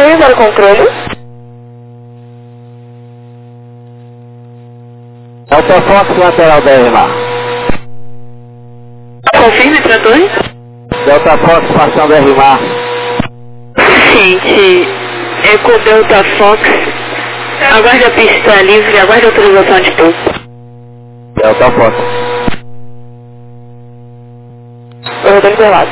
Oi, para o controle. Delta Fox, lateral BR-Mar. Confirme para 2. Delta Fox, passando BR-Mar. Gente, Eco Delta Fox, aguarde a pista livre, aguarde a autorização de pouso. Delta Fox. Corredor liberado.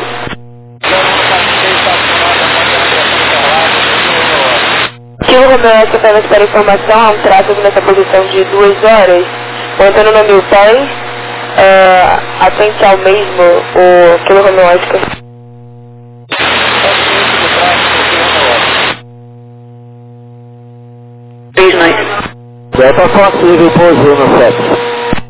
Kilo Romeo, apenas para informação, há um tráfego nessa posição de 2 horas, montando no 1000 pés, atente ao mesmo, o Kilo Romeo Oscar. Delta Fox, livre pouso no 7.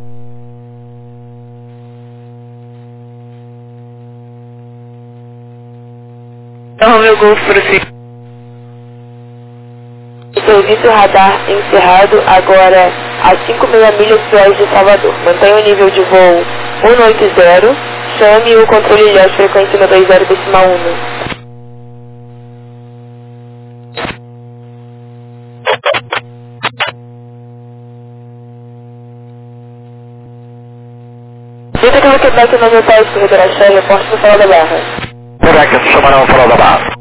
Romeo Golf, prossiga. Serviço radar encerrado agora a 5,5 milhas suais de Salvador. Mantenha o nível de voo 180, chame o controle de frequência no 20,1. Dita que Quebec no hotel corredor Axé, reporte no Farol da Barra. Quebec, chamarão o Farol da Barra.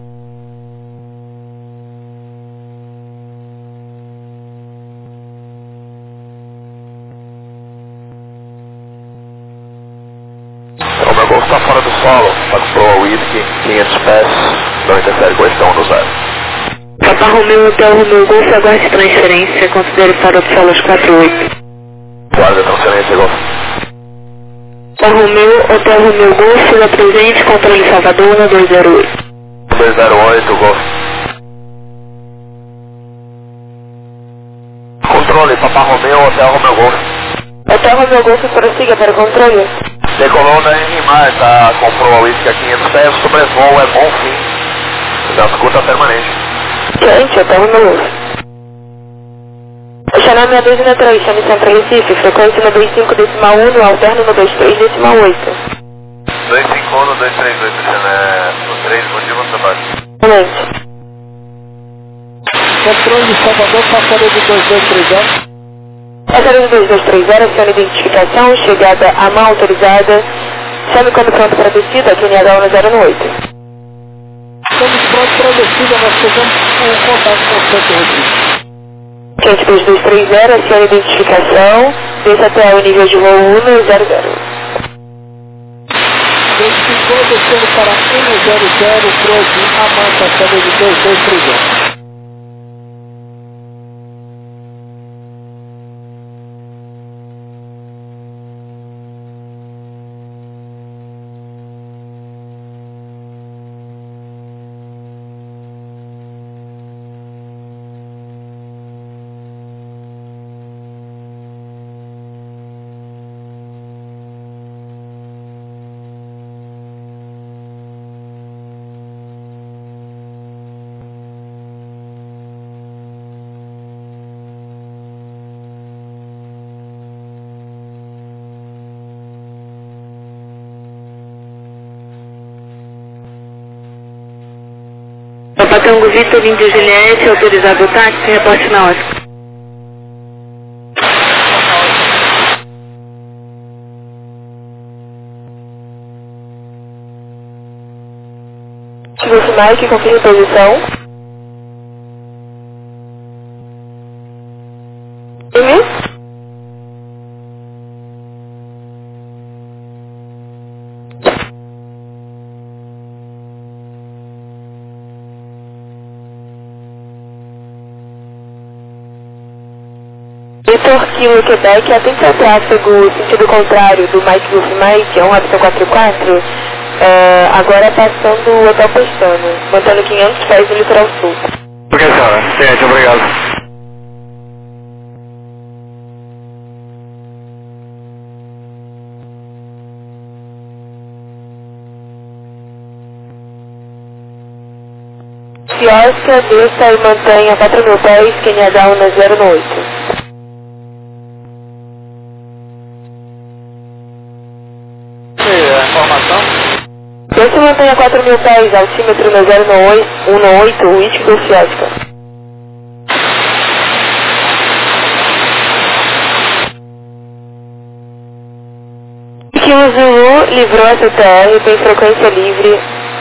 O meu golfe está fora do solo, passou a whisky, 500 pés, não interfere com a questão do 0. Papa Romeo, Hotel Romeo Golf, aguarde transferência, considere fora do solo aos 48. Guarda a transferência, golfe. Papa Romeo, Hotel Romeo Golf, da presente, controle Salvador, 1208. 208, golfe. Controle, Papa Romeo, Hotel Romeo Golf. Hotel Romeo Golf, prossiga para o controle. Decolou da Enrimar, tá? Comprou a whisky a 500 pés, sobrevoo é bom fim. Já escuta permanente. Gente, Hotel Romeo Golf. Channel 6263, chame Centro Recife, frequência no 25,1, no alterno no 23,8. 251, 238, no 3, bom dia, você vai. Momento. Controle de Salvador, passada de 2230. Passada de 2230, acione identificação, chegada à mão autorizada, chame quando pronto para a descida, QNH 108. Estamos prontos para a descida, nós fizemos um contato com o Centro Recife. Quente 2230, acione identificação, desça até o nível de voo 100. Identificou, descendo para 100, próximo a mão, passada de 2230. Papa Tango Vitor, Índio Juliette, autorizado o táxi, reporte na Oscar. Tive o Mike, confirme posição. Vitor Kilo Quebec, atente ao tráfego sentido contrário do Mike Wolf Mike, 144, agora passando o Hotel Pestana, mantendo 500 pés no litoral sul. Ok, senhora. Ciente, obrigado. Oscar, desça e mantenha 4.000 pés, QNH 108. Informação? Desça mantenha 4.000 pés, altímetro no 018, Whisky Golf Oscar. Que o Zulu livrou a CTR, tem frequência livre.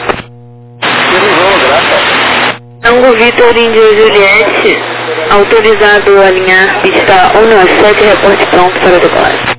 Tango Vitor Índio Juliette, autorizado a alinhar pista 197, reporte pronto para decolar.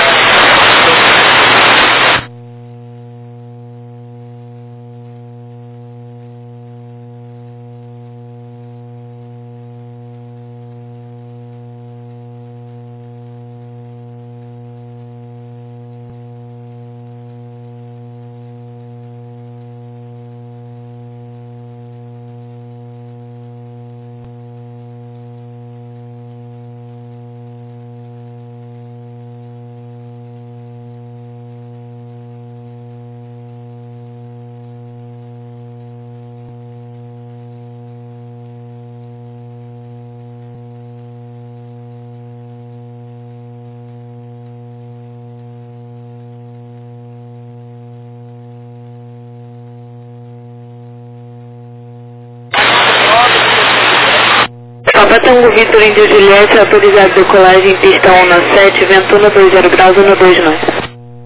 Papa Tango Vitor Índio Juliette, autorizado decolagem em pista 197, ventuna 20 graus, 129.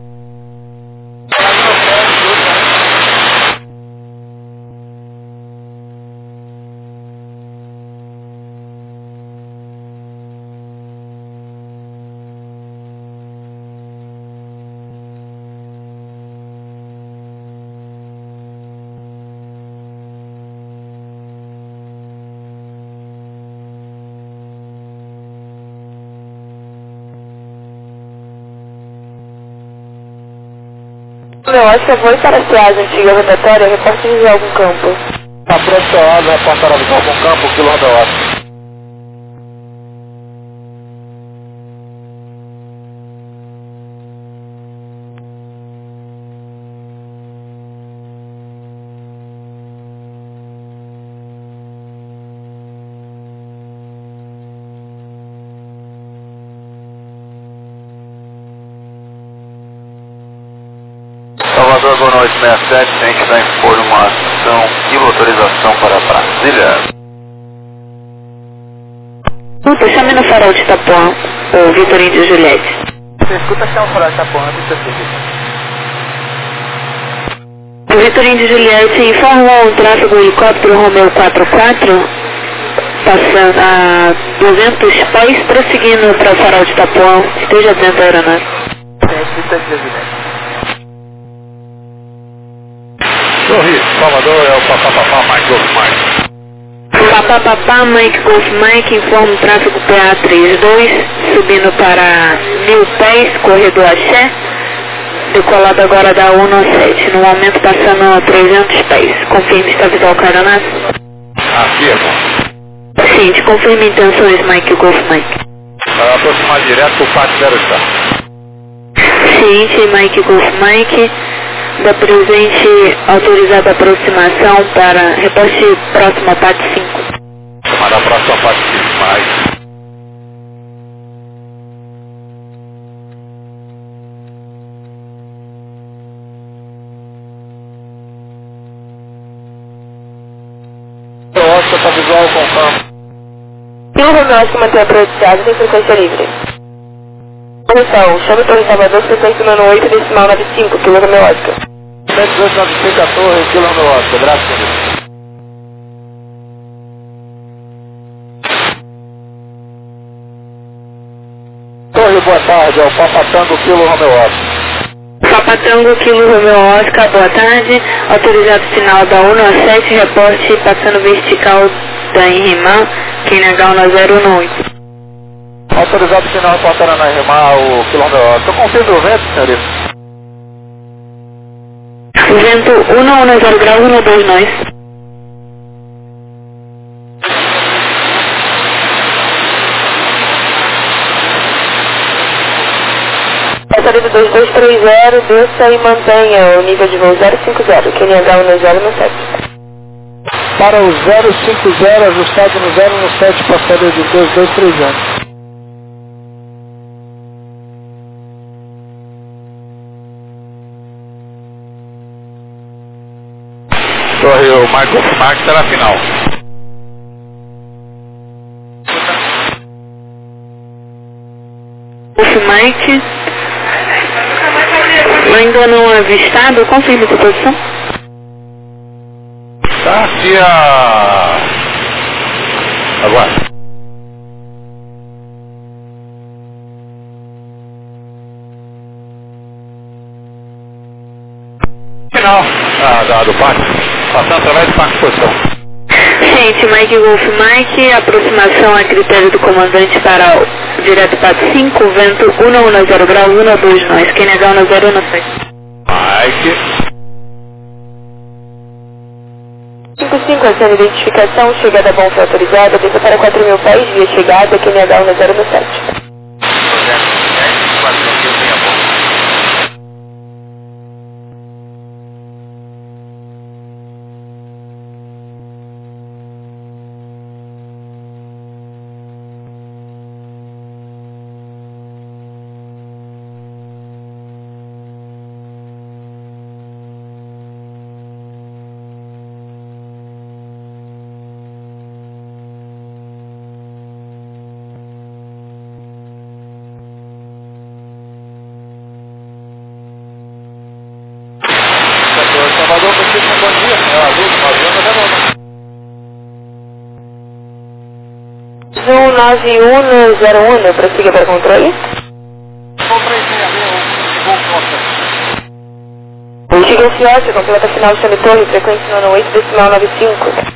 Meu Oscar foi para a Seasa antiga rotatória, reporte de algum campo. Tá pronto, Seasa, reportar de algum campo, quilômetro Oscar. Salvador, boa noite, 67, tem que dar informação e autorização para Brasília. Chame no farol de Itapuã, o Vitor Índio Juliette. Você escuta achar o farol de Itapuã, não precisa. O Vitor Índio Juliette informou um tráfego helicóptero Romeo 44, passando a 200 pés, prosseguindo para o farol de Itapuã, esteja dentro da aeronave. Sorri, Salvador é o Papapá Mike Golf Mike. Papapá Mike Golf Mike informa o tráfego PA32, subindo para 1000 pés, corredor Axé, decolado agora da 197, no momento passando 300 pés. Confirme está visual com a aeronave? Afirma. Sim, te confirme intenções Mike Golf Mike. Para aproximar direto do Pátio 0 está. Ciente Mike Golf Mike. Da presente autorizada aproximação para reposte próximo ao PAT 5. Chamada próxima PAT 5, mais. O Oscar está visual com o campo. E o Romeo Oscar mantém a prioridade de frequência livre. Atenção, chame Torre Salvador, frequência 98, decimal 95, quilômetro Romeo Oscar. 729 a torre, quilômetro Oscar, graças. Torre, boa tarde, é o Papatango, quilo Romeo Oscar. Papatango, quilo Romeo Oscar, boa tarde. Autorizado final da 197, reporte passando vertical da Enrimã, QNH 1018. Autorizado final reportando na Enrimã, o quilômetro Oscar. Confirme o vento, senhorita. O vento 110 graus, 129 nós. Passaria 2230, desça e mantenha o nível de voo 050, QNH 1017. Para o 050, ajustado no 017, passaria de 2230. Torre, o Michael Marques está na final. Golf Mike, ainda não avistado, confirme sua posição. Tá aqui a... Agora. Final do pátio, passando através do parque de posição. Gente, Mike Golf Mike, aproximação a critério do comandante para o direto pato 5, vento 110 graus, 12 nós, QNH 1016. Mike. 55, essa identificação, chegada bom foi autorizada, desça para 4.000 pés, via chegada, QNH 1017. Salvador, vocês um bom dia. É a luz, Zoom 9101, prossiga para controle. Antiga Fiote, completa final de Torre, frequência 98,95.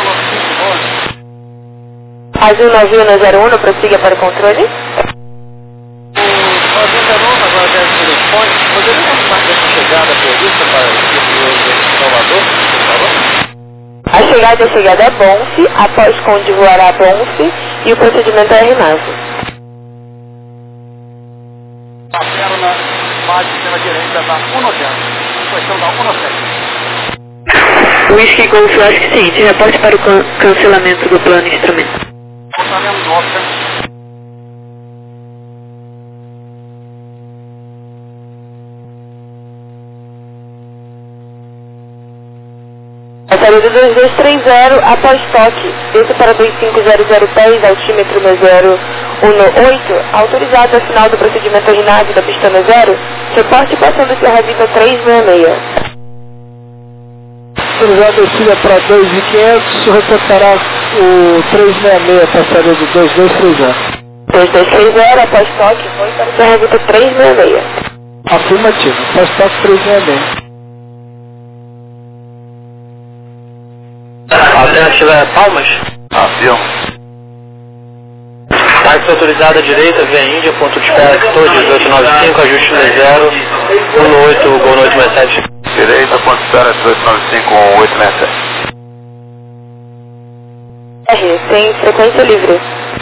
Azul 9101, prossiga para o controle. Agora deve ser telefone. Poderia mostrar essa chegada prevista para o Salvador, por favor? A chegada é Bonfe, após Conde voará Bonfe e o procedimento é RNAV. A perna bate pela direita da 180, questão da 17. Whisky Golf, eu acho que sim, te reporte para o cancelamento do plano instrumento. Cancelamento do Oscar. A saída 2230, após toque, desça para 2500 pés, altímetro 1018, autorizado a final do procedimento RNAV da pista 0, reporte passando Serra Viva 366. Autorizado descida para 2.500, reportará o 366, passaria do 2230. 2230, após toque, foi para Serra Viva 366. Afirmativo, após toque 366. Alternativa é Palmas. Avião. Táxi autorizada à direita, via Índia, ponto de espera, Quitor, 1895, ajuste 0, 18, Gol 867. Direita, ponto de espera, 1895, 867. R, tem frequência livre.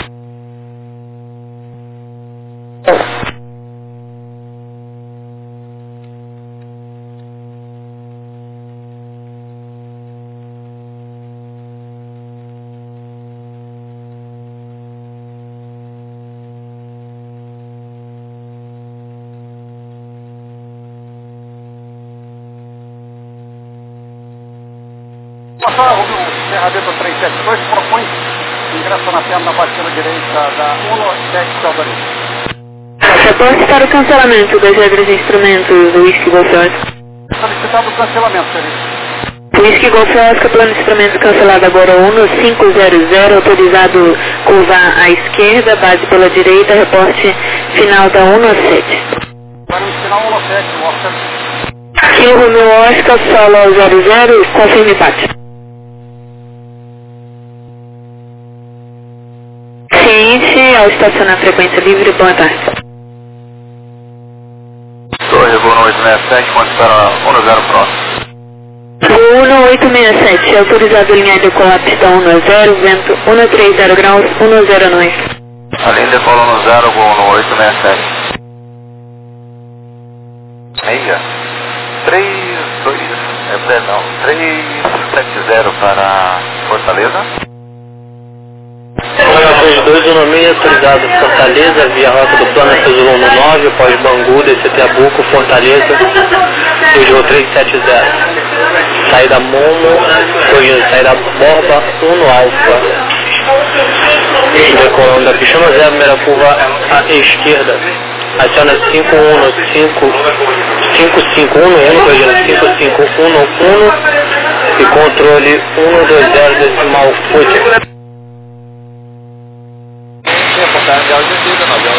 Passar o Serradeiro 372 propõe ingresso na perna baixa pela direita da 17 Salvador. Reporte para o cancelamento das regras de instrumentos do Whisky Golf Oscar. Solicitado o cancelamento, senhor. Whisky Golf Oscar, plano de instrumento cancelado agora 1500, autorizado curvar à esquerda, base pela direita, reporte final da 17. Para o final 17, Oscar. Kilo Romeo Oscar, solo 00, confirme bate. Ciente, ao estacionar frequência livre, boa tarde. Torre, Gol 867, ponto de espera 10 próximo. Gol 1867, autorizado alinhado com a pista 10, vento 130 graus, 109. A linha decolou no 0, Gol 867. Meia. 370 para Fortaleza. Operações 216, autorizado Fortaleza, via rota do plano Azul 19, pós Bangu, DCT Abuco, Fortaleza, 2 370. Saída Momo, saída Borba 1 Alfa. Decolando da pista 0, primeira curva à esquerda. Adiciona 5511, corrigindo 5511 e controle 120 decimal 8. Reportagem de áudio de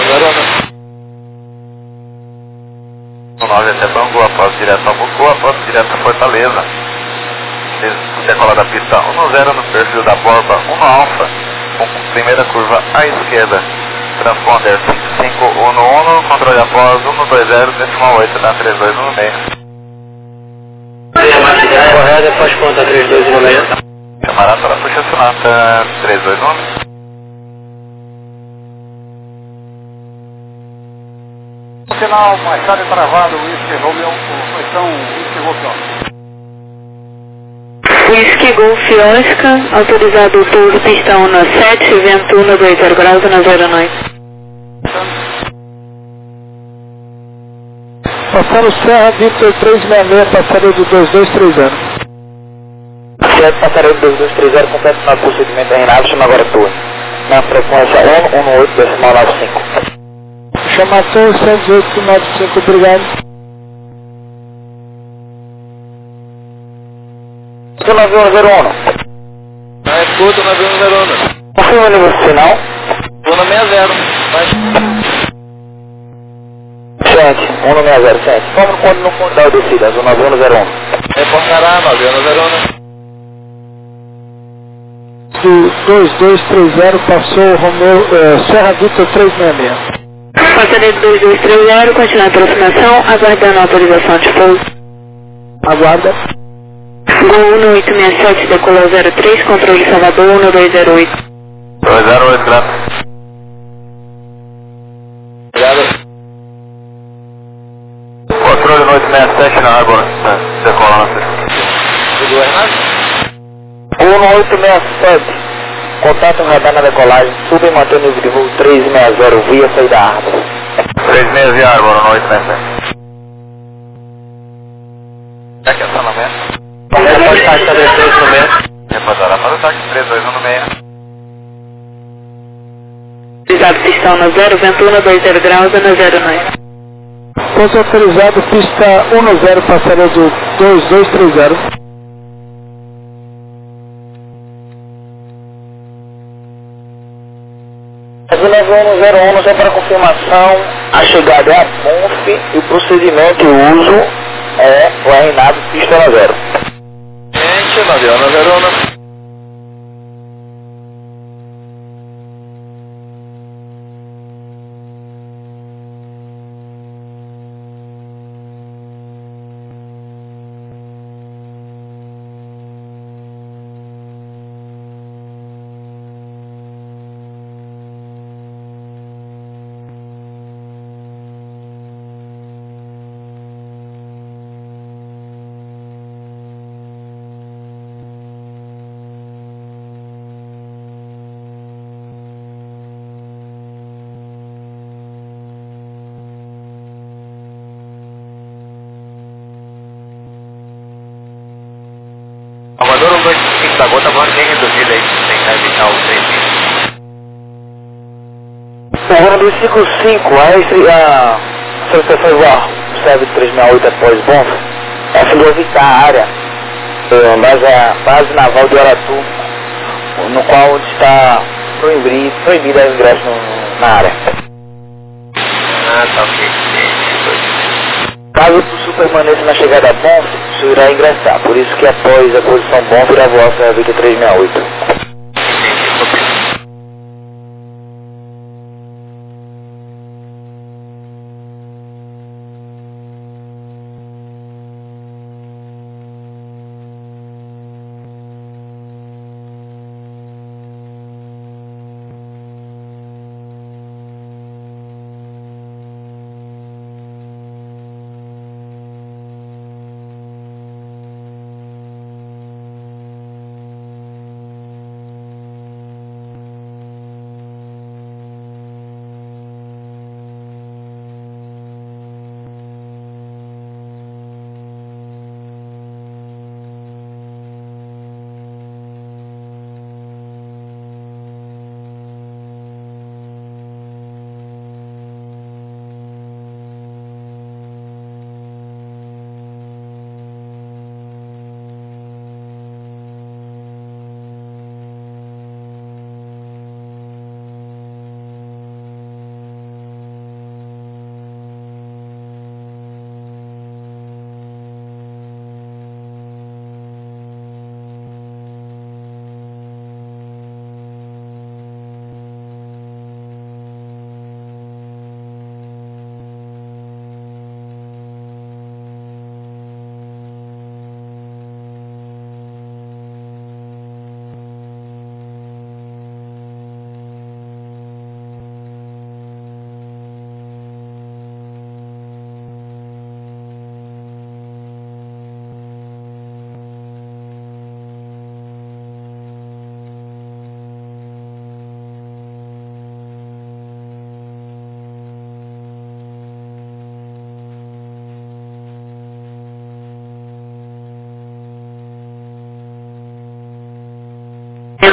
9 até Bangu, após direto a Bucu, após direto a Fortaleza. Decola da pista 1-0 no perfil da Borba 1 Alfa, com primeira curva à esquerda. Transponder 5511, controle após 120, decimal 8 da 3216. Correto, depois conta 3216. Camarada para puxa sonata 321. Sinal mais tarde travado, Whisky Romeo, posição Whisky Golf. Whisky Golf Oscar, autorizado pouso pista 17, vento 120 graus na 09. Passando Serra Victor 366, passaria de 2230. Certo, passaria de 2230, completo no procedimento da Renato, chama agora turno. Na frequência 118,95. Chamação 108,95, obrigado. 9101. É escuta 9101. Confirma o nível final. Turno 60. Mas... Gente, 160, gente. Como quando não contar o descida, 9101. Reportará 9101. Do 2230 passou o Romeu, Serra Victor 366. Passaria de 2230, continua a aproximação, aguardando a autorização de pouso. Aguarda. Gol 1867, decolou 03, controle Salvador 1208. 208, grato. Obrigado. Controle 1867 na água, decolância. Tudo Renato? 1867. Contato radar na decolagem, suba e mantém o nível de voo 360 via saída árvore. 360 árvore, 1867. É que é só no mesmo? Pode estar 32 no mesmo. Reportará para o táxi 3216. Autorizado pista 10, vento 120 graus na 09. Pouso autorizado, pista 10, passaria de 2230. As 9101 só para confirmação, a chegada é a Bonf e o procedimento e o uso é o RNAV pista 0. Gente, 9101. Salvador 125 da gota, agora bem reduzido aí, tentar evitar o 3. O ano do ciclo 5, a solicitação igual, serve 368 após Bonf, é a fim de evitar a área, mas a base naval de Aratu, no qual está proibido o ingresso na área. Ah, tá ok. Caso o Sul permaneça na chegada Bonf, o Sul irá ingressar. Por isso que após a posição Bonf irá voar para a Victor 368.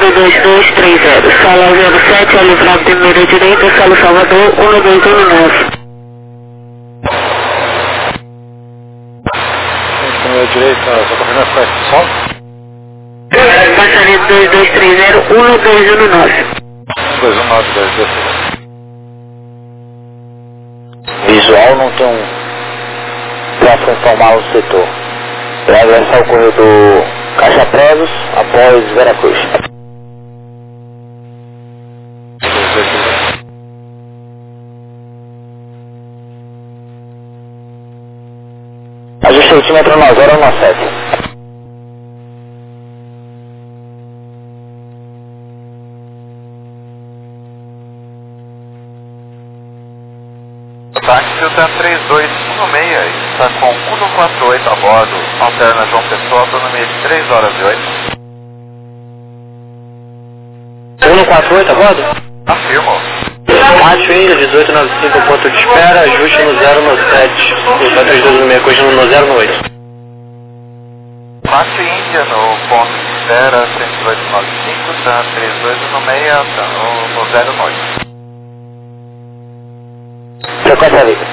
12230, sala 07, olho Flávio de Mineira direita, sala Salvador, 1219. Mineira direita, só confirmando com esse som. Passarinho 2230, 1219. 1219. Visual não tem um tráfego informal no setor. Vai ingressar o corredor Caixa Pregos após Veracruz. Ajuste o altímetro 9017. Táxi Delta 3216, está com 148 a bordo, alterna João Pessoa, autonomia de 3 horas e 8. 148 a bordo? Afirmo. Mate Índia, 1895, ponto de espera, ajuste no 097, o 3216, corrigindo no 098. Mate Índia no ponto de espera, 10895, TAM 3216, no 098. Frequência vida.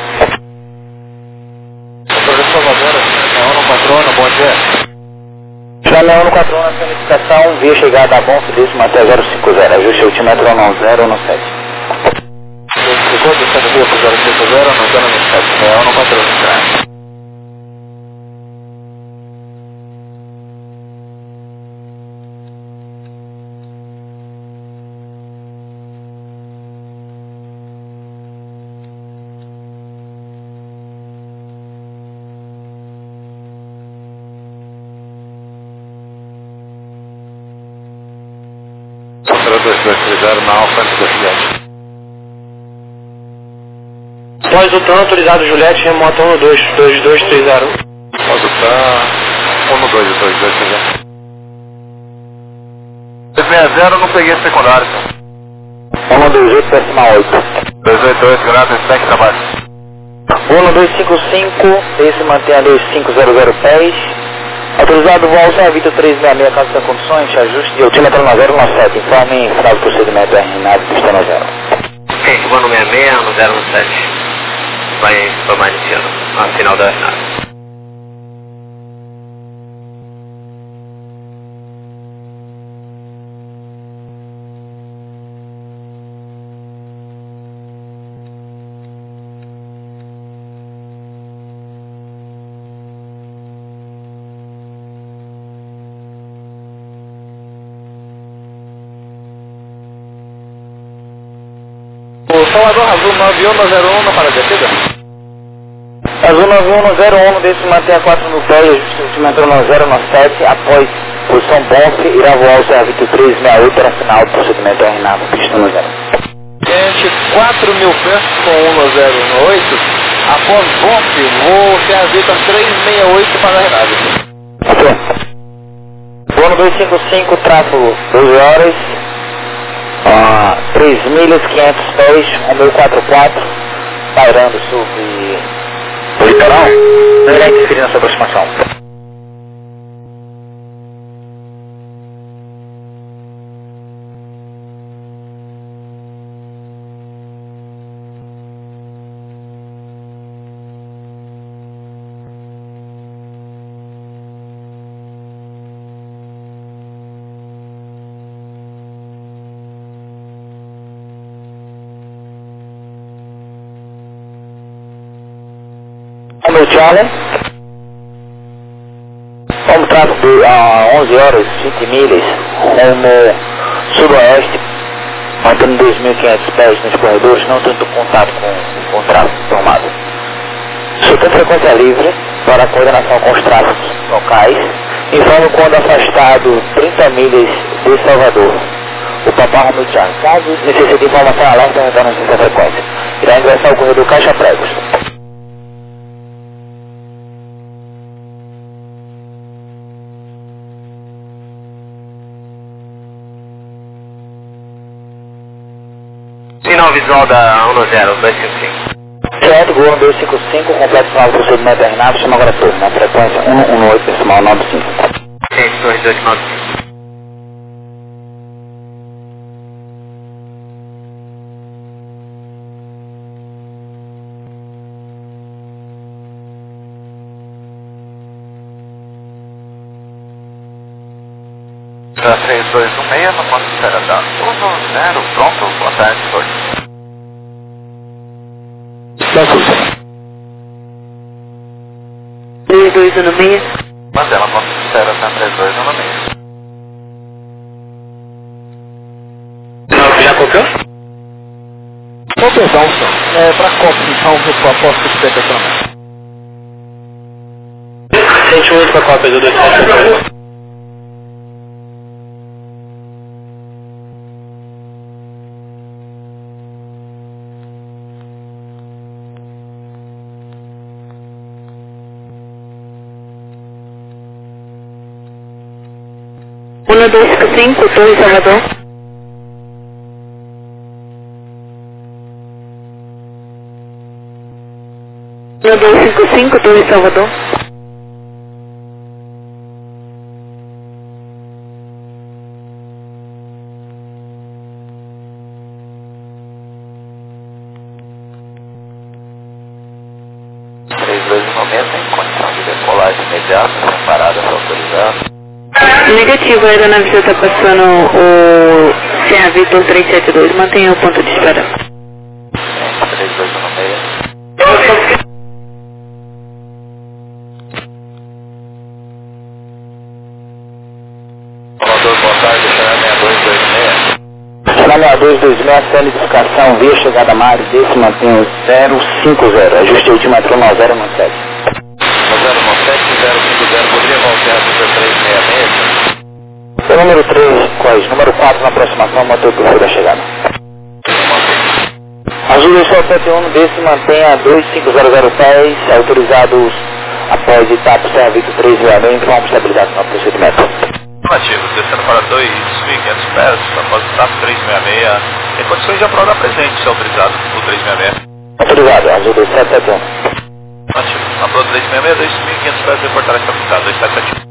Professor Salvador, Leão no Patrona, bom dia. Já Leão no 4 na solicitação, via chegada da Bonf, décimo até 050, ajuste o altímetro 1017. Ficou descendo via pro 050, no 097, Leão no Patrona. Contra 2230 na Alfa antes da Juliette. Pós o TAM autorizado Juliette, remota 12230. Pós o TAM 12230. 260, não peguei secundário. 128, décima 8. 288, grado, segue trabalho. 1255, esse mantém a 2500 pés. Autorizado voo ao Vitor 366, caso das condições, ajuste de altímetro 9097. Informe em final do procedimento RNAV, pista 90. Ok, comando 66 no 097. Vai informar iniciando a final da RNAV. O Salvador Azul 9101 na parada descida. Azul 9101, desse mantém a 4000 pés, ajuste de altímetro 9097. Após posição Bonf, irá voar o Vitor 368 para final do procedimento RNAV, pista 90. Gente, 4.000 pés com 1018. Após Bonf, voo Vitor 368 para a Renave. Ok. Voo 255, tráfego 12 horas. 3 milhas, 500 pés, 1044, pairando sobre o litoral, não irá interferir na sua aproximação. Meu Charlie, como tráfego de 11 horas, 20 milhas, rumo sudoeste, mantendo 2.500 pés nos corredores, não tendo contato com o tráfego formado. Soltando frequência livre para a coordenação com os tráficos locais, informo quando afastado 30 milhas de Salvador. O Papa Romeo Charlie, caso necessite informação alerta, retorna essa frequência. Irá ingressar o corredor Caixa Pregos. Sinal visual da 10255. Certo, Gol 255, completo final do procedimento RNAV, chama agora todo, na frequência 118, decimal 95. Gente, 2295. Delta 3216, no ponto de espera da 10, pronto, boa tarde, Jorge. Escuta. 3216. Mantela, ponto de espera da 3216. Já copiou? Copiação, senhor. Pra cópia, então, eu aposto que você tem 108 para cópia do 2782. Uno, dois, cinco, cinco, Torre Salvador. Uno, dois, cinco, cinco, Torre Salvador. No momento, em condição de decolagem imediata, sem paradas autorizadas. Negativo, a aeronave já está passando o CA Vitor 372, mantenha o ponto de espera. 3216. Salvador, boa tarde, Xará 6226. Xará 6226, solidificação via chegada a Mari, desse mantenho 050, ajuste ultimatrão 097. 097-050, poderia voltar a 366? O número 3, quais? Número 4 na aproximação, motor perfil da chegada. Azul 271, desse mantenha 25000 pés, autorizados após etapa serviço 366, então vamos estabilizar no procedimento. Afirmativo, descendo para 2.500 pés, após o TAP 366, tem condições de aprovar presente, se autorizado o 366. Autorizado, Azul 2771. Afirmativo, aprovo 366, 2.500 pés, reportar estabilizado, 2771.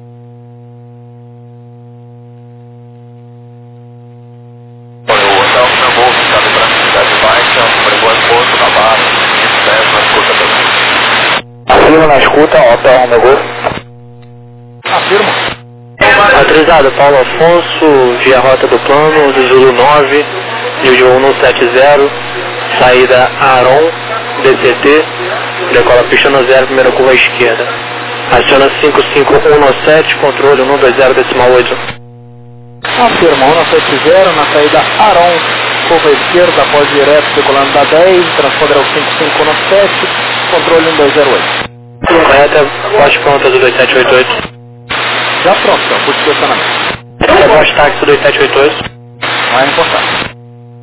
O hotel no meu bolso, está lembrando que cidade baixa, pregou em Porto, na Barra, 500 pés, na escuta também. Afirma na escuta, hotel no meu bolso. Afirma. Autorizado, Paulo Afonso, via rota do plano, do Zulu 9, Rio 170, saída Aron, DCT, decola pista no 0, primeira curva à esquerda. Aciona 5517, controle 120,8. Afirma, 170 na saída Aron, curva esquerda, após direto, decolando da 10, transponder ao 5517, controle 1208. Correta, poste pronta do 2788. Já pronto, então, por estacionamento. Poste táxi do 2788. Não é importante.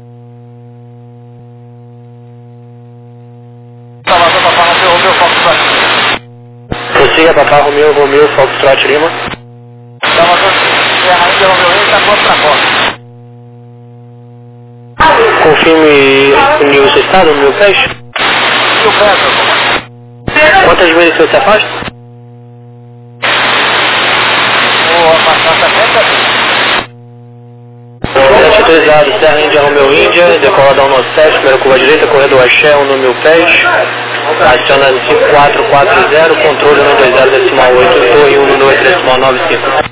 Salvador, Papá Romeu, Foxtrot. Prossiga, Papá Romeu, Foxtrot Lima. Salvador, Serra Índia, Romeu, está pronto para costa. Confirme o nível do seu estado, no meu pés. E o pé, meu comandante? Quantas vezes você se afasta? O afastamento Teste autorizado, Serra Índia, Romeu Índia, decola da 197, primeira curva direita, corredor Axé, 1 no 1000 pés, aciona 5440, controle 120,8, torre 1 no 8,95.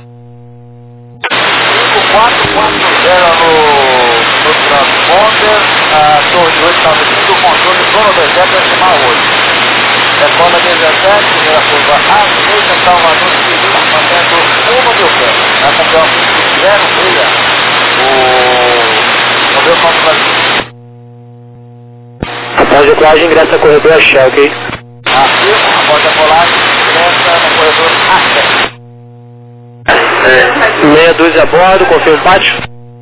5440 no transponder, a torre de 895, controle zona 20,8. Decola 17, primeira curva A, direita, Salvador, Felipe, mantendo 1 pés. Vai comprar um 06, o meu ponto Brasil. Após a decolagem, ingressa a corredor Axé, ok? Afirmo, após a colagem, ingressa no corredor Axé. Meia dúzia a bordo, confirma o pátio.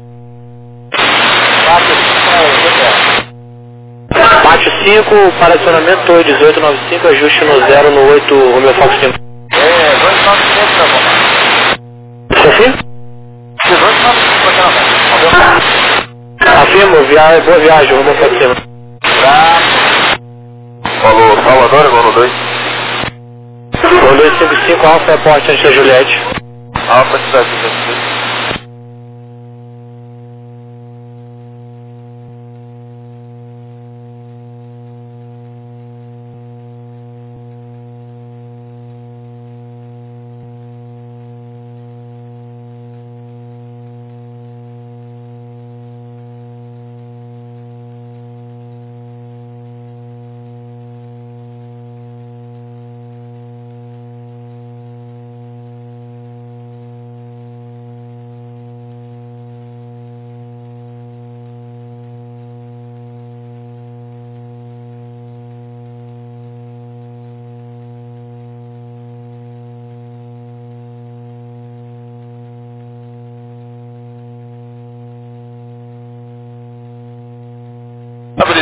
Pátio 5, para acionamento, torre 1895, ajuste no 0 no 8, Romeu Fox 5. 295, meu comandante. Confirma? 295, acionamento. Afirmo, boa viagem, Romeu Fox 5. Falou, Salvador, Golo 2. Golo 255, Alfa Airport, antes da Juliette. Alfa, cidade de Jesus.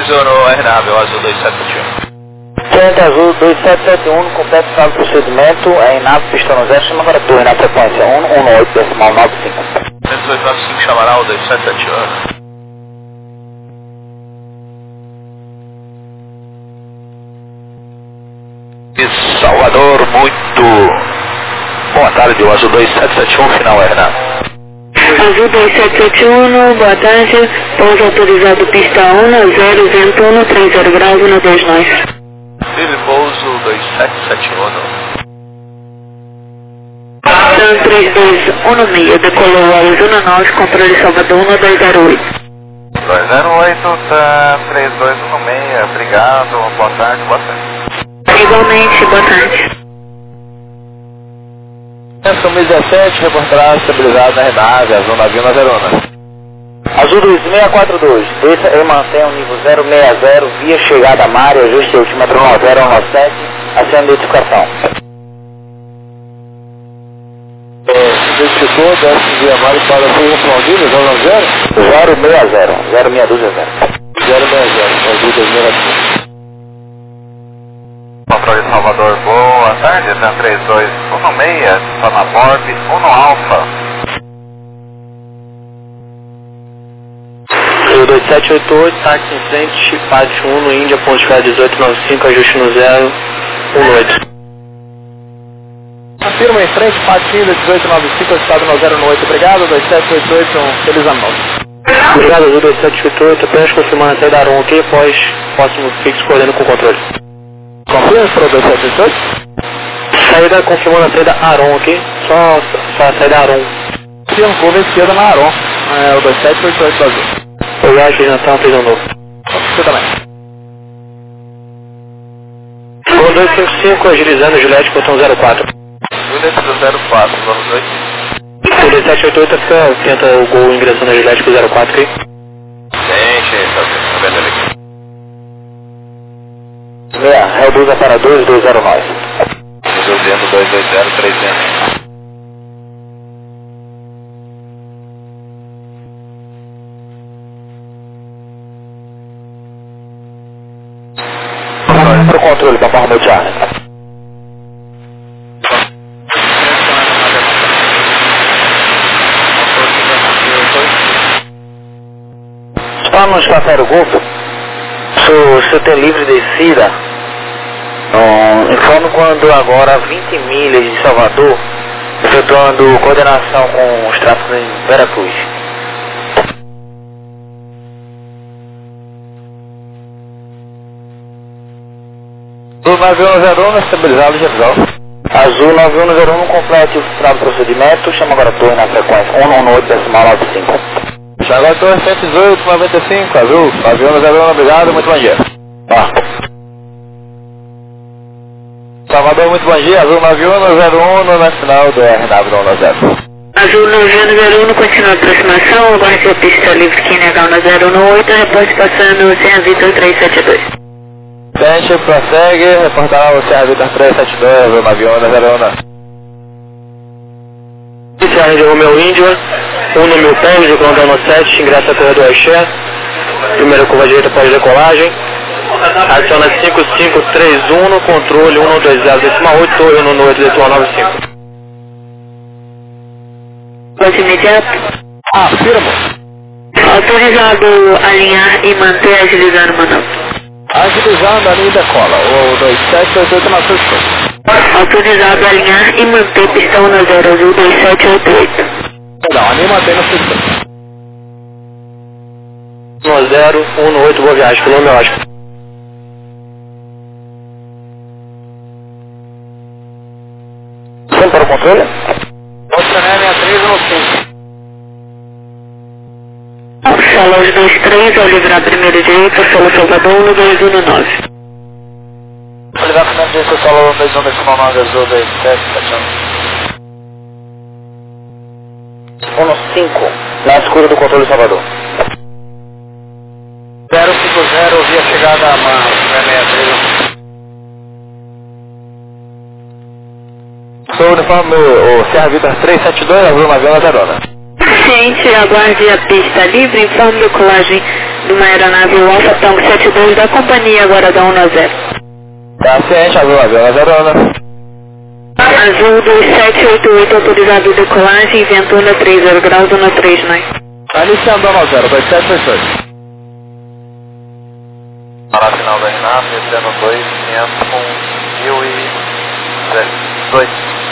Tesouro RW, Azul 2771. Frente Azul 2771, completo estado de procedimento, em nave pistão 0, chama agora torre na frequência 118,95. 1895, chamará o 2771. Salvador, muito boa tarde, o Azul 2771, final RW. Azul 2771, boa tarde, pouso autorizado pista 10, vento 130 graus, 129. Livre pouso 2771. Tan 3216, decolou ao 19, controle Salvador 1208. 208, tá 3216, obrigado, boa tarde, boa tarde. Igualmente, boa tarde. Essa 2017, reportará estabilizado na renave, Azul 91 Azul 2642, desça e mantenha o nível 060, via chegada a área, ajuste altímetro 9017, acenda a identificação. Identificou, desce via mar para o Rio Plondino, 060, 06200. 060, Azul 2015. Controle Salvador, boa tarde, Dan 3216, Zona Borb, 1 Alfa. 2788, táxi em frente, pátio 1 no Índia, ponto de 1895, ajuste no 018. Confirma em frente, patinho 1895, estado no 018, obrigado, 2788, feliz ano novo. Obrigado, Azul 2788, apenas confirmando a saída da Aron, ok? Após próximo fixo coordenando com o controle. Confirma para o 2788? Saída confirmando a saída Aron, ok? Só a saída Aron. Confirma, curva esquerda na Aron, o 2788 do Azul. Obrigado, Feliz Natal, feliz ano novo. Você também. Gol 255, agilizando, Juliette, botão 04. Juliette do 04, vamos ver. O 2788 tenta o gol ingressando na Juliette com 04, ok? Gente, tá vendo ele aqui. Reduza para 2209. Reduzindo 220, 300. Para o controle, para Romeo Charlie. Está no estacionário Golfo, se tem livre descida, informe quando agora 20 milhas de Salvador, efetuando coordenação com os tráficos em Veracruz. Azul 9101, estabilizado geral. Azul 9101, complete o final do procedimento, chama agora a torre na frequência 118,95. Agora torre 118,95, Azul 9101, obrigado, muito bom dia. Salvador, muito bom dia, Azul 9101, na final do RW 110. Azul 9101, continua a aproximação, aguarde a pista livre Kinegal na 018, reporte passando sem a Vitor 372. Tente, prossegue, reportará você a Vitor 372, no avião da 01. Iniciar de Romeo Índia, 1 no meu pé, de Condão 7, ingressa a corredor Axé, primeira curva direita após decolagem, adiciona 5531 no controle 120,8, torre 118,95. Pode imediato. Afirmo. Autorizado alinhar e manter agilizando o manobra. Agilizando a linha decola, o 2788 na sua escolha. Autorizado alinhar e manter pistão na 0 Azul 2788. Perdão, a linha mantém na sua escolha. 1018, boa viagem, quilômetro ótimo. Sim, para o controle? Oceané 63 no 5. Salas 23, ao livrar primeiro direito, solo Salvador, no 219. Vou ligar primeiro direito, solo 219, Azul 2771. 15, na escura do controle Salvador. 050, via chegada a mão, 63. Sou uniforme, o Serra Vitor 372, Azul 91 Zerona. Ciente, aguarde a pista livre, informe decolagem de uma aeronave Alpha Tango 72 da companhia agora da 1 a 0. Tá ciente, Azul 0. Azul 2788 autorizado decolagem, vento 130 graus, 139. Iniciando 0, 2768. Para a final da RNAV, descendo 2500 com 1002.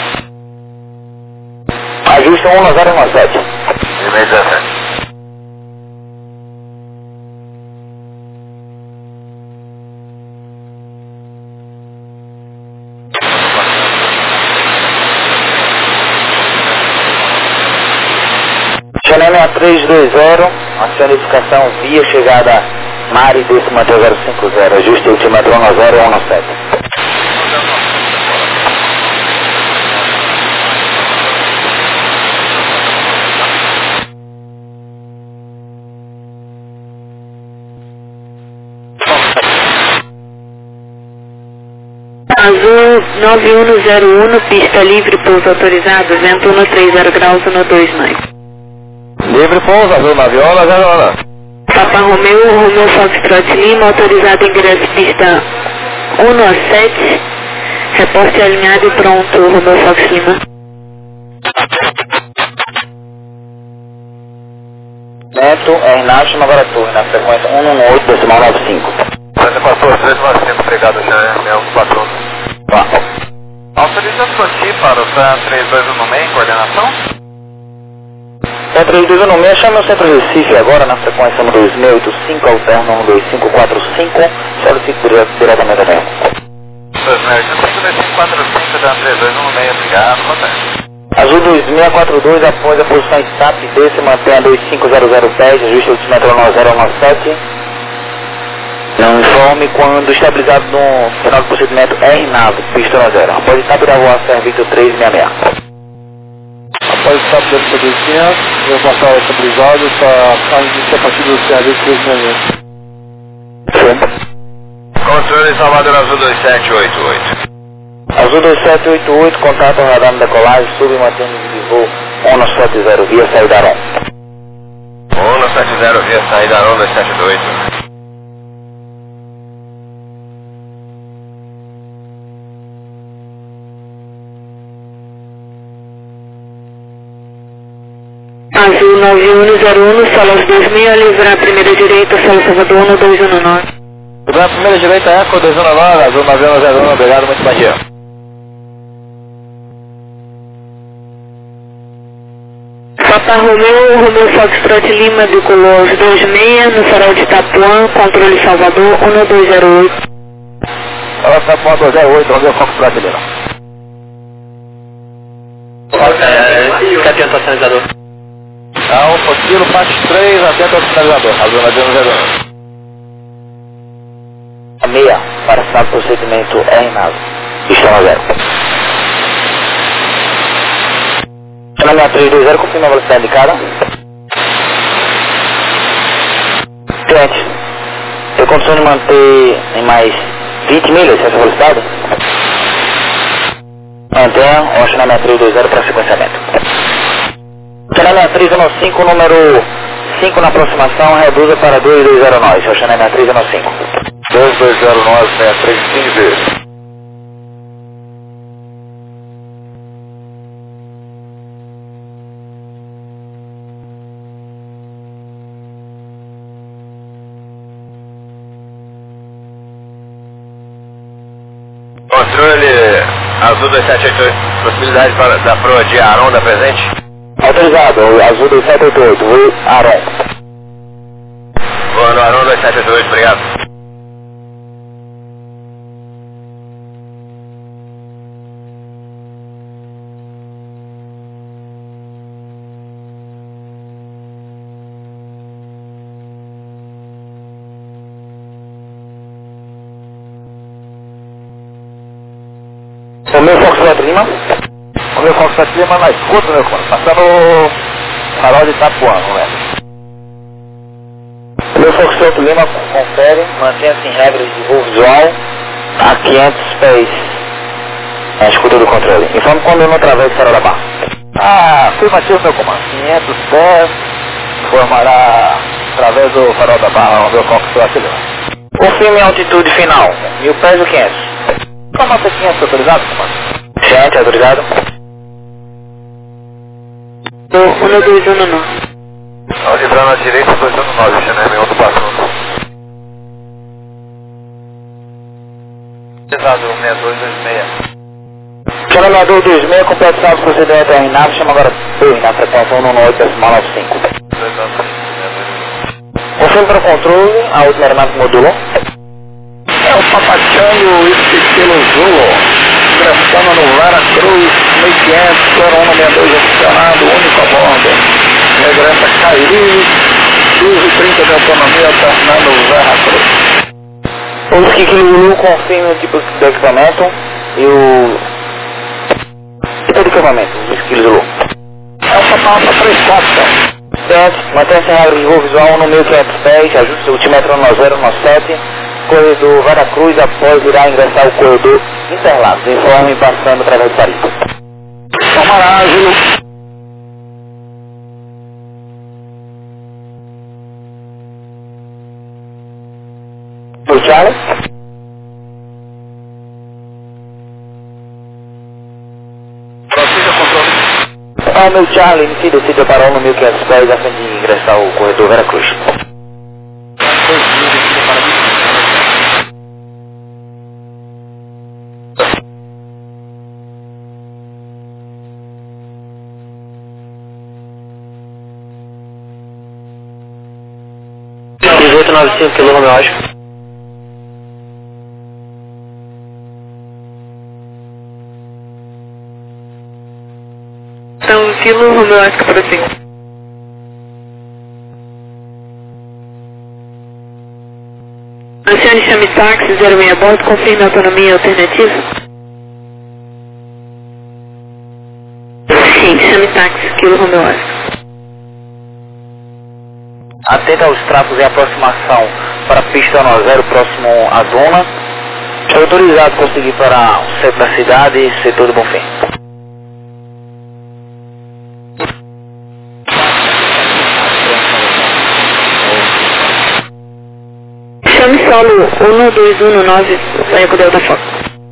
Ajuste 1017. E meio 17. Chanel 320, acione edificação via chegada Mari décima 050, ajuste altímetro 1017. Azul 9101, pista livre, pouso autorizado, vento 130 graus, 129. Livre pouso, Azul 91, 0. Papa Romeu Foxtrot Lima, autorizado ingresso pista 1 a 7, reporte alinhado e pronto, Romeu Fox Lima. Neto, RNAV, Nova Torre, na frequência 118, decimal 95. 44, obrigado, já é o patrão. Autoriza Soti para o TAN 321 coordenação? TAN 321, chama o centro Recife agora na frequência 2685, alterno 12545, solicito diretamente a mesmo. 2645, TAN 321, obrigado, boa tarde. Azul 2642, após a posição STAP D, se mantém a 250010, ajuste altímetro 9017. Não informe quando estabilizado no final do procedimento RNAV, pista 0. Após STAP da voar serviço 366. Após o stop dentro do 500, vou passar o estabilizado para início a partir do serviço 366. Controle Salvador Azul 2788. Azul 2788, contato radar na decolagem, sub e mantendo de voo 170 via saída ARON. 170 via saída ARON 278. Azul 9101, Solas 2000, a livrar a primeira direita, Solo Salvador 1219. Na primeira direita, Eco 219, Azul 9101, obrigado, muito bom dia. Papa Romeu Foxtrot Lima, decolou aos 26, no farol de Itapuã, controle Salvador 1208. Ela está com a 208, Romeu Foxtrot Lima. Cadê o sinalizador? Oscilo, parte 3, atento ao sinalizador, Azul 9101. A meia, para assinar o procedimento RNAV, pista 0. Chanel 320, confirma a velocidade indicada. Cliente, tem condição de manter em mais 20 milhas essa velocidade? Mantenha o Chanel 320 para sequenciamento. Chanel 315, número 5 na aproximação, reduza para 2209, o Chanel 315. 2209, 6315. Controle Azul 2788, possibilidade da proa de ARON da presente? Autorizado, Azul 2788, voo ARON. Voando ARON 2788, obrigado. Romeu Foxtrot Lima. Romeu Foxtrot Lima na escuta, meu comando. Passando o farol de Itapuã, né? Romeu Foxtrot Lima, confere, mantenha-se em regras de voo visual a 500 pés na escuta do controle. Informe quando não atravessa o farol da barra. Afirmativo, meu comando. 510, formará através do farol da barra, meu foco seu acelera. Confirme a altitude final, 1000 pés ou 500? Qual nota 500 autorizado, comando? Ciente, autorizado. 1219. Algebrando à direita, 219, Chanel, outro passando. Pesado, 6226. Chanel 226, completado o procedimento RNAV, chama agora Torre, na frequência 118,95. Confirme para o controle, a última aeronave modulou. É o Papachando Estilo Zulu, ingressando no Veracruz, 1500, 0162 acionado, único a bordo. Regressa Cairi, 12h30 de autonomia, terminando Veracruz. O Kilo confirma o tipo do equipamento e o tipo de equipamento, os quilos Zulu. É o Papalpa 34, Certo, mantenha-se em regra de voo visual no 1510, ajuste o ultímetro no 097, corredor Veracruz, após irá ingressar o corredor Interlagos, informe passando através do Paris. Tomarazzo, O Charlie? Prossiga controle. Meu Charlie, inicie descida para no 1510 a fim de ingressar o corredor Veracruz. km, eu acho. Então, Kilo Romeo Oscar para 5. Acione chame táxi 06 a bordo, confirme a autonomia alternativa. Sim, chame táxi, Kilo Romeo Oscar. Atenta aos trafos em aproximação para a pista 90 próximo à duna. É autorizado conseguir para o centro da cidade e setor do Bonfim. Chame solo 1219, vai com o Delta Fox.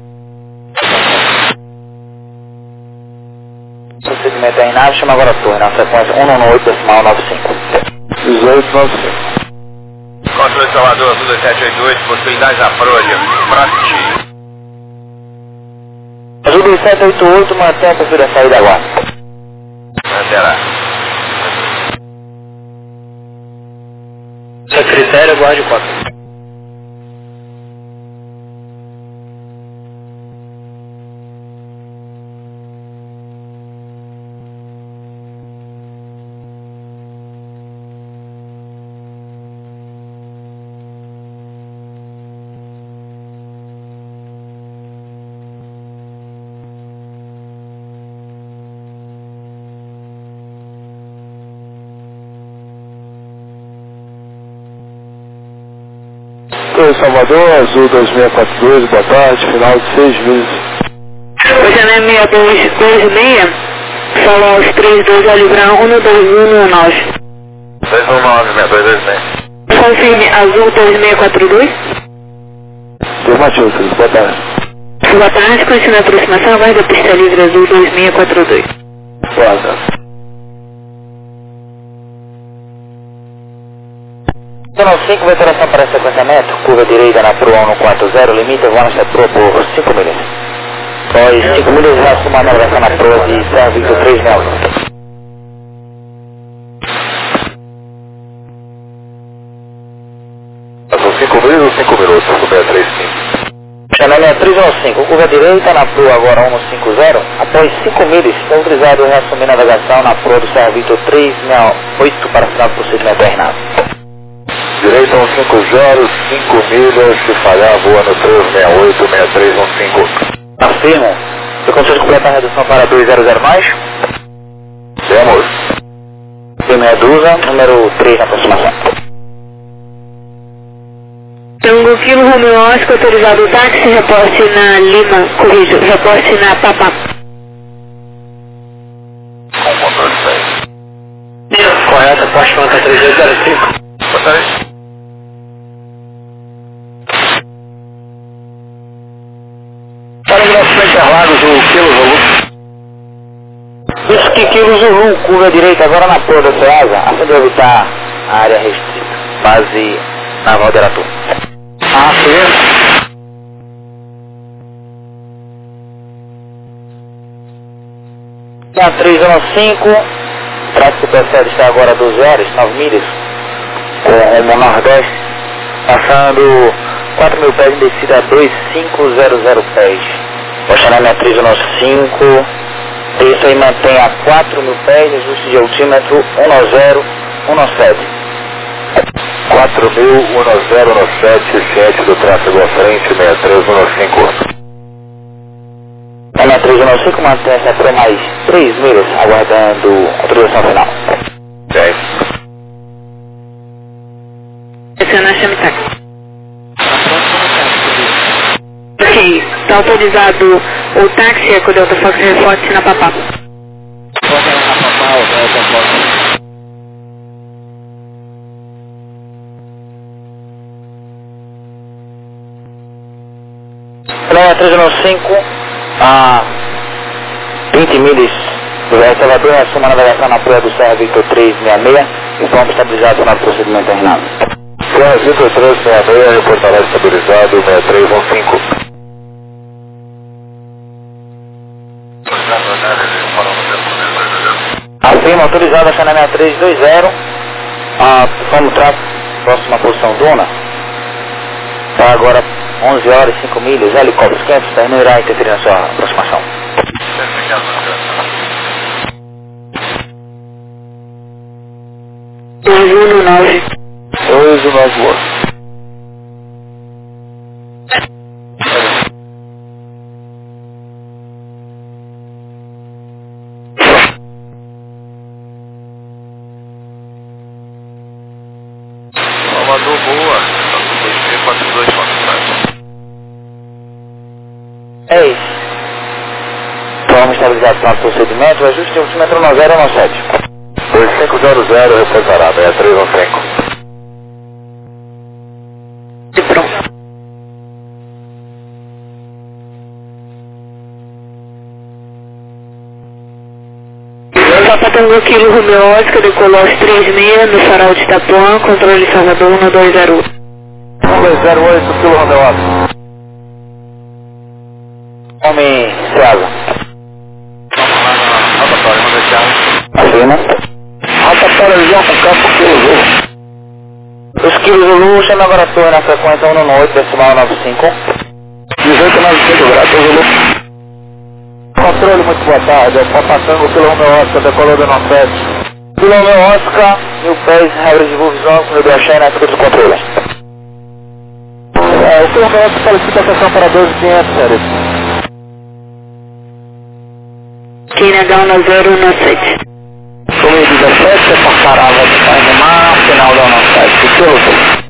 Procedimento é em nave, chama agora a torre, na frequência 118,95. 1895. Controle Salvador, Azul 2788, possibilidades da Prolha, prato cheio. Azul 2788, mantém a perfil da saída agora. Manterá. Secretário, guarde 4. Salvador, Azul 2642, boa tarde, final de 6 meses. Hoje é 6226, solo aos 32 a livrar 12119. 219, 6226. Confirme Azul 2642. Afirmativo, filho, boa tarde. Boa tarde, continue a aproximação, aguarde a pista livre Azul 2642. Boa tarde. Zona 5, veteração para sequenciamento, curva direita na Pro 140, limite voo nesta Pro por 5 milhas. Após 5 milhas, reaça uma navegação na Pro de Serra Victor 368. São 5 milhas ou 5 minutos? 635. Chanel 315, curva direita na Pro agora 150, após 5 milhas, está autorizado a reassumir navegação na Pro do Serra Victor 368 para final do procedimento RNAV. Direita 150, 5 milhas, se falhar voa no 368, 6315. Afirmo. Você consegue completar a redução para 200 mais? Temos. Medusa, número 3 na aproximação. Tango Kilo Romeo Oscar, autorizado o táxi, reporte na Lima, corrijo, reporte na Papá. Delta 3205. Para Grafo Interlagos, o Kilo Zulu. Isso que Kilo Zulu, curva direita agora na porta da Ceasa, a fim de evitar a área restrita. Base naval de Aratu. Sim. Na 315, tráfego procede está agora a 12 horas, 9 milhas, com rumo nordeste, passando 4.000 pés em descida a 2500 pés. Posicionamento na 315, isso aí mantém a 4.000 pés, ajuste de altímetro 1017. 4.1017 do tráfego à frente, 6315. Na 6315 mantém-se até mais 3 milhas, aguardando a autorização final. 10. Acionar chame táxi. Ok, está autorizado o táxi Eco Delta Fox Reforte na Papá. Foca na Papá, o Delta Fox. Na 315, a 20 milhas do Salvador, assume a navegação na praia do Serra Victor 366, informa estabilizado no procedimento terminado. Serra Victor 366, reportará estabilizado 6315. Afirma autorizado a China 6320, vamos tráfego, próxima posição Duna. Está agora 11 horas e 5 milhas, helicópteros quentes, terminará interferir na sua aproximação. Juno 9. 298. Salvador, boa. 2424. É isso. Vamos estabilizar o procedimento, ajuste de altímetro 1017. 2500, reportará 6315. De pronto. Papatango Kilo Romeo Oscar, decolou aos 36 no farol de Itapuã, controle Salvador 1208. 1208, Kilo Romeo Oscar. Homem Ceasa. Rotatório, manda tchau. Afirma. Rotatório, João, com campo Kilo Zulu. Os Kilo Zulu, chama agora a torre na frequência 198, decimal 95. 1895 graus, Zulu. Controle, muito boa tarde. É Papatango Kilo Romeo Oscar, decolou do 97. Kilo Romeo Oscar, 1000 pés, regra de voo visão, com o Axé na escuta do controle. O Kilo Romeo Oscar solicita a sessão para 12500, sério. QNH 1017. Flume 17, passará a volta no mar, final da 97, Kilo Zulu.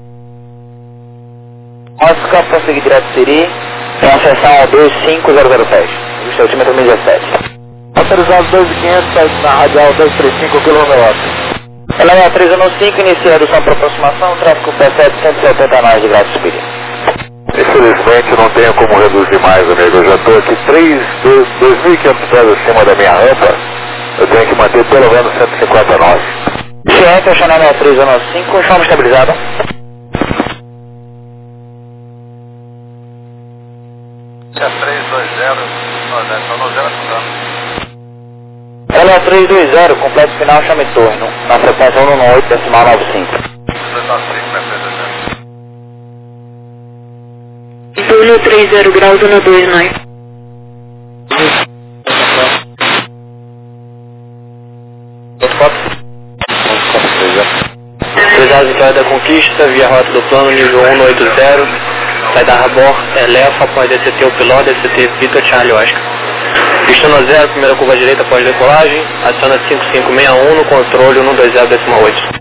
Oscar, prosseguir direto Siri, tem acessão ao 25000 pés. Justo altímetro 1017. Autorizado 2500, saída na radial 235 km. Ela é a 315, inicia a redução para aproximação, tráfego P7, 170 nós de grau de Espírito. Infelizmente não tenho como reduzir mais, amigo. Eu já estou aqui 2.500 pés acima da minha rampa. Eu tenho que manter pelo menos 150 nós. Ciente, a Chanel 6315, com chama estabilizado. É 320, só 90. Ela é a 320, completo final, chame torno, na frequência 198, decimal 95. Túlio 30 graus, zona 29. Cruzado Vitória da Conquista, via rota do plano, nível 180. Sai da Rabor, Lefa, após DCT o piloto, DCT Vitor Charlie Oscar. Pista no 0, primeira curva direita após decolagem, adiciona 5561 no controle 120,8.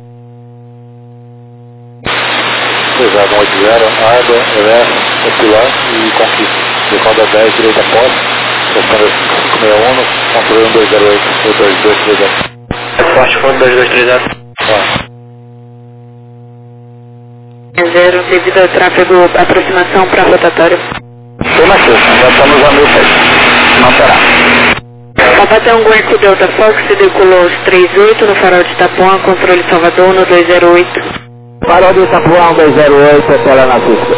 Cruzado 180, água, Lefa, Popular e Conquista. Decoda 10, direita após, adiciona 5561, controle 120,8, 2230. Forte Front 2230. 0 devido ao tráfego aproximação para rotatório. Sim, Matheus, já estamos a 1006. Não terá. Papa Tango Eco Delta Fox decolou aos 38 no farol de Itapuã, controle Salvador no 208. Farol de Itapuã 208, tela na pista.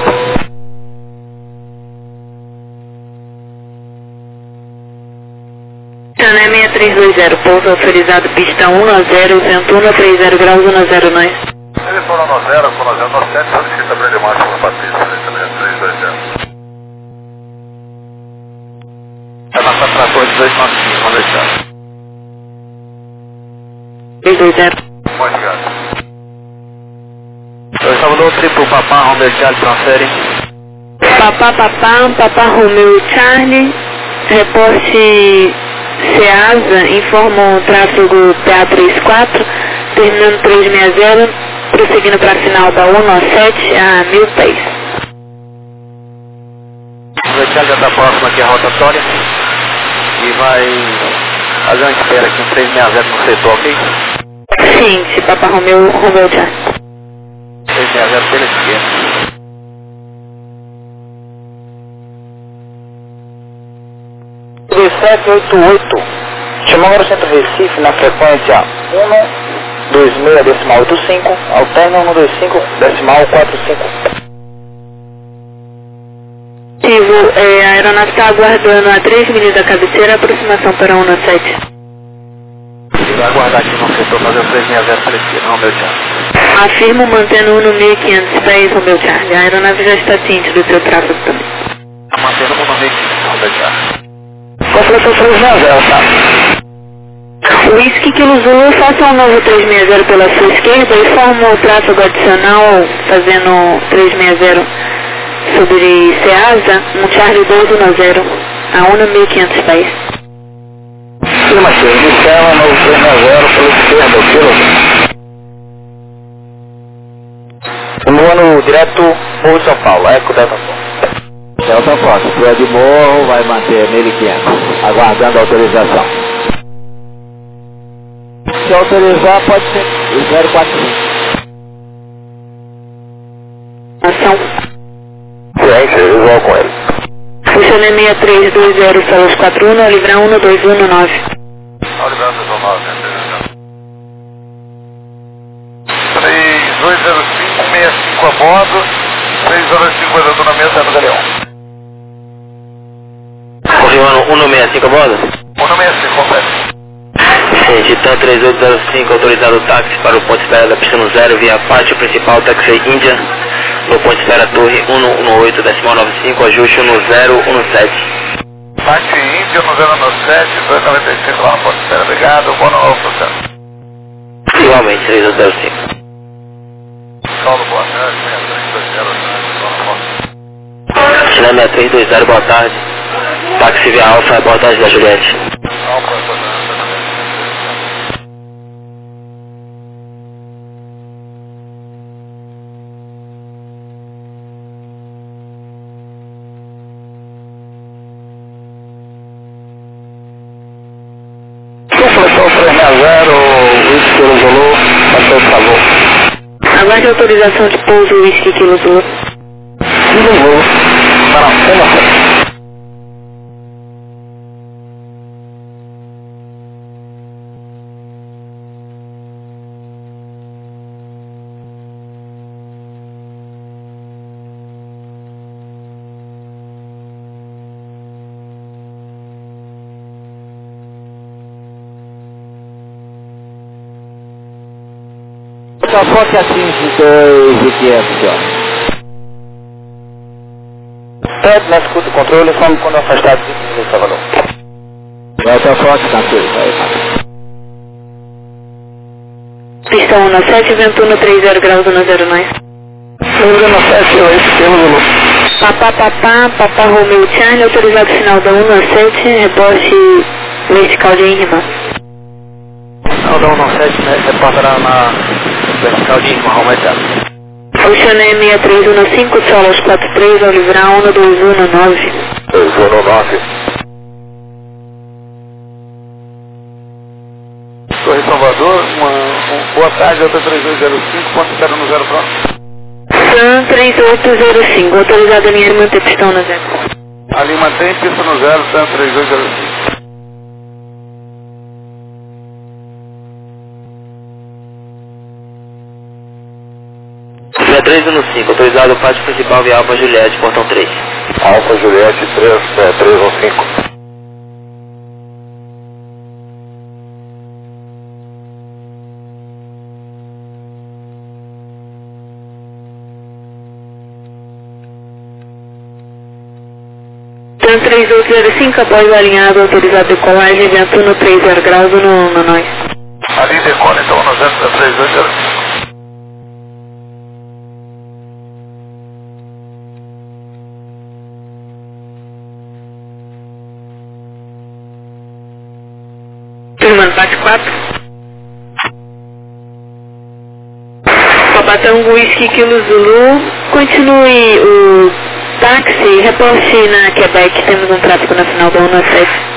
Tané 6320, pouso autorizado pista 1 a 0, vento 1 a 30 graus 1 a 0 nós. Ele for no 0, for no 07, solicita para ele marcha para Patrícia, 320. É nossa trator 1895, vamos deixar. 320. Muito obrigado. Eu estava no triplo Papá, Romeo Charlie, transfere. Papá Romeo Charlie, reporte Ceasa, informa o tráfego PA34, terminando 360, prosseguindo para a final da 197 a 1000 pés. O Charlie já está próximo aqui à rotatória e vai fazer uma espera aqui, um 360 no setor, ok? Ciente, Papá Romeo Charlie. 360 pela esquerda. 3788. Chamando o centro Recife na frequência 126,85, alterna 125,45. A aeronave está aguardando a 3 milhas da cabeceira, aproximação para 197. Ele vai aguardar aqui no setor, fazer o 360 pela esquerda, Romeo Charlie. Afirmo mantendo 1.500 pés, Romeo Charlie. A aeronave já está ciente do seu tráfego também. Mantendo o 1.500, Romeo Charlie. Completou 360, tá? Whisky Kilo Zulu, faça um novo 360 pela sua esquerda e forma o tráfego adicional, fazendo 360 sobre Ceasa, um Charlie 210, a 1.500 pés. Sim, Matheus, iniciar um novo 360 pela esquerda, ok? Voando direto Morro de São Paulo, Eco Delta Fox. Delta Fox, Rua de Morro, vai manter 1.500, aguardando a autorização. Se autorizar, pode ser 045. Ação. Ciência, eu vou com ele. Funciona 6320, Salos 41, livrar 12119. Olha o braço do 9, 320565 a bordo, 3h50 na mesa do Galeão. Confirmando 165 a bordo? 165, completo. Titã 3805, autorizado o táxi para o ponto de espera da pista 0 via pátio principal Taxi Índia, no ponto de espera Torre 118,95, ajuste 1017. Táxi Índia no 097, 295 lá na porta de espera. Obrigado, boa noite, processo. Igualmente, 3805. Saulo, boa tarde, 6320, China 6320, boa tarde. Táxi via Alfa, abordagem da Juliette. Alfa, boa tarde. Completou 360, Whisky Kilo Zulu, passou por favor. Aguarde a autorização de pouso Whisky Kilo Zulu. Kilo Zulu, para 197. Delta Fox atinge 2.500, senhor. Pede na escuta do controle, informe quando afastado de Salvador. Delta Fox na pista, aí, Pista 197, vento 130 graus 10 nós. 397, Kilo Zulu. Papá Romeo Charlie, autorizado final da 197, reporte vertical de Irma. Não, da 197, né? Você passará na vertical de Irma, Romeo Charlie. Oceané 6315, Solos 43, ao livrar 12119. 219. Torre Salvador, Boa tarde, Alta 3805, ponto zero no zero pronto. Sun 3805, autorizado a linha manter pistão no zero. Ali mantém pista no zero, Sun 3805. Via 315, autorizado o pátio principal via Alfa Juliette, portão 3. Alfa Juliette 315. Sun 3805, após alinhado, autorizado decolagem, vento no 30 graus no nós. Ali decola então no 3805. Firmando parte 4. Papatango Whisky Kilo Zulu. Continue o táxi, reporte na Quebec, temos um tráfego na final da 197.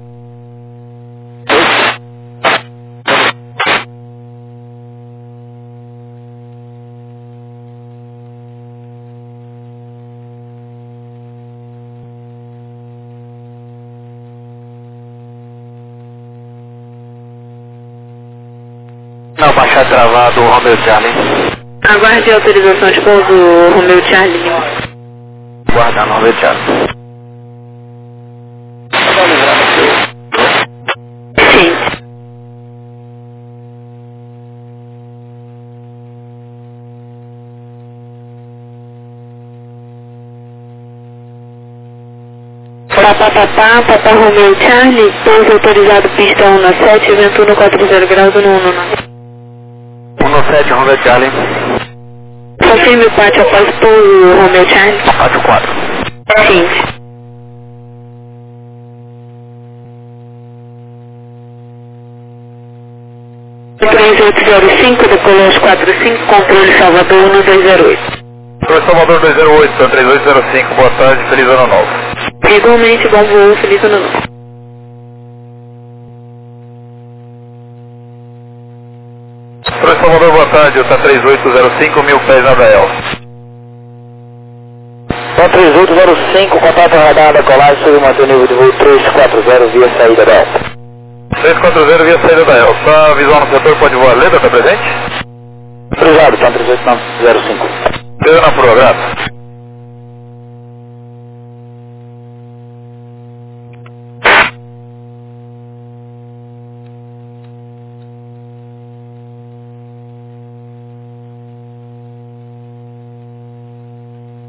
Não, baixar travado, Romeo Charlie. Aguarde a autorização de pouso, Romeo Charlie. Guardando, Romeo Charlie. Sim. Papá Romeo Charlie, pouso autorizado pista 197, vento no 40 graus no 199. 197, Romeo Charlie. Confirme o pátio após pouso, Romeo Charlie. Pátio 4. Sim. O 3805, decolou 45, controle Salvador 1208. Oi, Salvador 208, Sun 3805, boa tarde, feliz ano novo. Igualmente, bom voo, feliz ano novo. Oi, Salvador, boa tarde, Alta 3805, 1000 pés na Dael. Sun 3805, contato radar da colagem, sobre manter o nível de voo 340 via saída da Alfa. 340 via saída da El. Só visual no setor, pode voar, Leda, tá presente? Autorizado, Sun 3805. Leda na prova, graças.